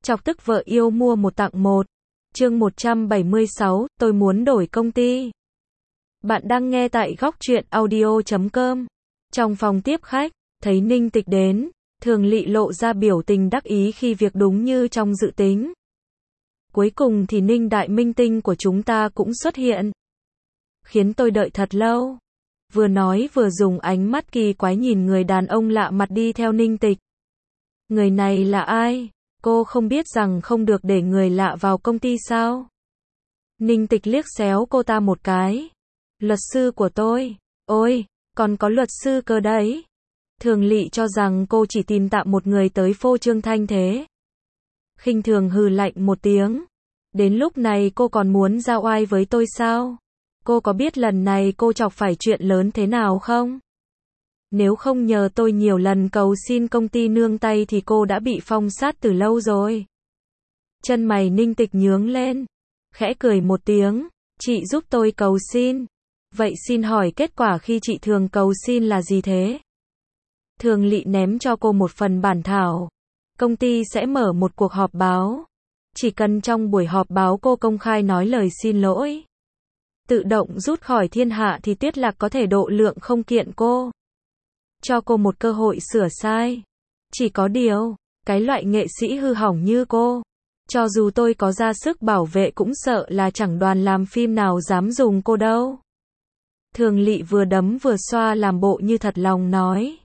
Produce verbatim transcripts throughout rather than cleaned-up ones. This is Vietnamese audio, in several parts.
Chọc tức vợ yêu mua một tặng một. Chương một trăm bảy mươi sáu, tôi muốn đổi công ty. Bạn đang nghe tại góc truyện audio chấm com. Trong phòng tiếp khách, thấy Ninh Tịch đến, Thường Lị lộ ra biểu tình đắc ý khi việc đúng như trong dự tính. Cuối cùng thì Ninh đại minh tinh của chúng ta cũng xuất hiện. Khiến tôi đợi thật lâu. Vừa nói vừa dùng ánh mắt kỳ quái nhìn người đàn ông lạ mặt đi theo Ninh Tịch. Người này là ai? Cô không biết rằng không được để người lạ vào công ty sao? Ninh Tịch liếc xéo cô ta một cái. Luật sư của tôi. Ôi, còn có luật sư cơ đấy. Thường Lị cho rằng cô chỉ tìm tạm một người tới phô trương thanh thế. Khinh thường hừ lạnh một tiếng. Đến lúc này cô còn muốn ra oai với tôi sao? Cô có biết lần này cô chọc phải chuyện lớn thế nào không? Nếu không nhờ tôi nhiều lần cầu xin công ty nương tay thì cô đã bị phong sát từ lâu rồi. Chân mày Ninh Tịch nhướng lên. Khẽ cười một tiếng. Chị giúp tôi cầu xin. Vậy xin hỏi kết quả khi chị thường cầu xin là gì thế? Thường Lị ném cho cô một phần bản thảo. Công ty sẽ mở một cuộc họp báo. Chỉ cần trong buổi họp báo cô công khai nói lời xin lỗi, tự động rút khỏi thiên hạ thì Tuyết Lạc có thể độ lượng không kiện cô. Cho cô một cơ hội sửa sai. Chỉ có điều, cái loại nghệ sĩ hư hỏng như cô, cho dù tôi có ra sức bảo vệ cũng sợ là chẳng đoàn làm phim nào dám dùng cô đâu. Thường Lị vừa đấm vừa xoa làm bộ như thật lòng nói.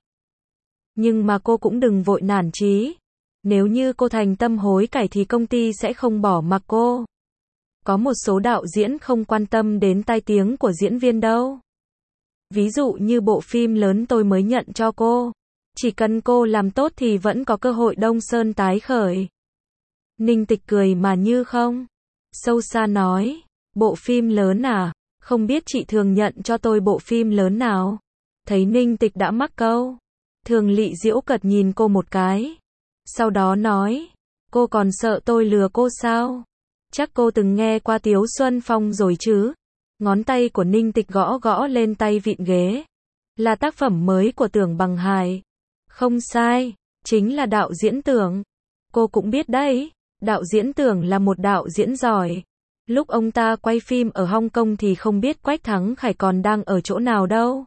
Nhưng mà cô cũng đừng vội nản chí. Nếu như cô thành tâm hối cải thì công ty sẽ không bỏ mặc cô. Có một số đạo diễn không quan tâm đến tai tiếng của diễn viên đâu. Ví dụ như bộ phim lớn tôi mới nhận cho cô. Chỉ cần cô làm tốt thì vẫn có cơ hội Đông Sơn tái khởi. Ninh Tịch cười mà như không. Sâu xa nói. Bộ phim lớn à? Không biết chị thường nhận cho tôi bộ phim lớn nào? Thấy Ninh Tịch đã mắc câu. Thường Lị giễu cợt nhìn cô một cái. Sau đó nói. Cô còn sợ tôi lừa cô sao? Chắc cô từng nghe qua Tiếu Xuân Phong rồi chứ? Ngón tay của Ninh Tịch gõ gõ lên tay vịn ghế. Là tác phẩm mới của Tưởng Bằng Hải. Không sai, chính là đạo diễn Tưởng. Cô cũng biết đấy, đạo diễn Tưởng là một đạo diễn giỏi. Lúc ông ta quay phim ở Hong Kong thì không biết Quách Thắng Khải còn đang ở chỗ nào đâu.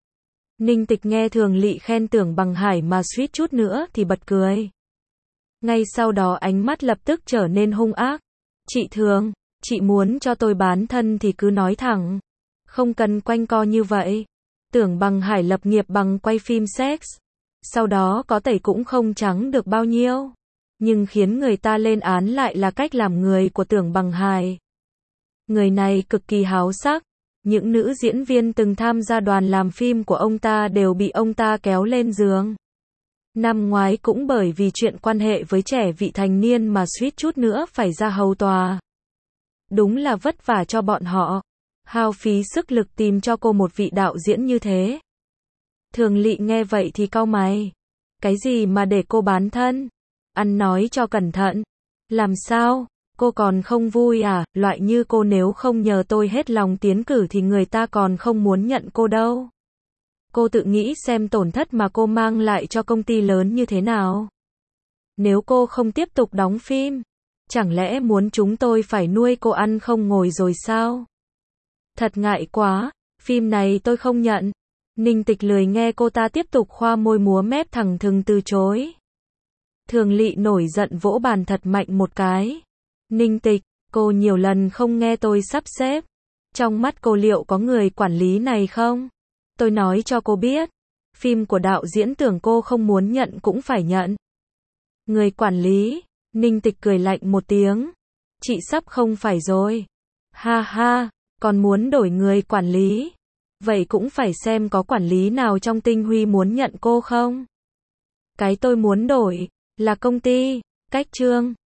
Ninh Tịch nghe Thường Lị khen Tưởng Bằng Hải mà suýt chút nữa thì bật cười. Ngay sau đó ánh mắt lập tức trở nên hung ác. Chị Thường, chị muốn cho tôi bán thân thì cứ nói thẳng. Không cần quanh co như vậy. Tưởng Bằng Hải lập nghiệp bằng quay phim sex. Sau đó có tẩy cũng không trắng được bao nhiêu. Nhưng khiến người ta lên án lại là cách làm người của Tưởng Bằng Hải. Người này cực kỳ háo sắc. Những nữ diễn viên từng tham gia đoàn làm phim của ông ta đều bị ông ta kéo lên giường. Năm ngoái cũng bởi vì chuyện quan hệ với trẻ vị thành niên mà suýt chút nữa phải ra hầu tòa. Đúng là vất vả cho bọn họ. Hao phí sức lực tìm cho cô một vị đạo diễn như thế. Thường Lị nghe vậy thì cau mày. Cái gì mà để cô bán thân? Ăn nói cho cẩn thận. Làm sao? Cô còn không vui à? Loại như cô nếu không nhờ tôi hết lòng tiến cử thì người ta còn không muốn nhận cô đâu. Cô tự nghĩ xem tổn thất mà cô mang lại cho công ty lớn như thế nào. Nếu cô không tiếp tục đóng phim, chẳng lẽ muốn chúng tôi phải nuôi cô ăn không ngồi rồi sao? Thật ngại quá, phim này tôi không nhận. Ninh Tịch lười nghe cô ta tiếp tục khoa môi múa mép thẳng thừng từ chối. Thường Lị nổi giận vỗ bàn thật mạnh một cái. Ninh Tịch, cô nhiều lần không nghe tôi sắp xếp. Trong mắt cô liệu có người quản lý này không? Tôi nói cho cô biết, phim của đạo diễn Tưởng cô không muốn nhận cũng phải nhận. Người quản lý, Ninh Tịch cười lạnh một tiếng. Chị sắp không phải rồi. Ha ha, còn muốn đổi người quản lý. Vậy cũng phải xem có quản lý nào trong Tinh Huy muốn nhận cô không? Cái tôi muốn đổi, là công ty, cách chương.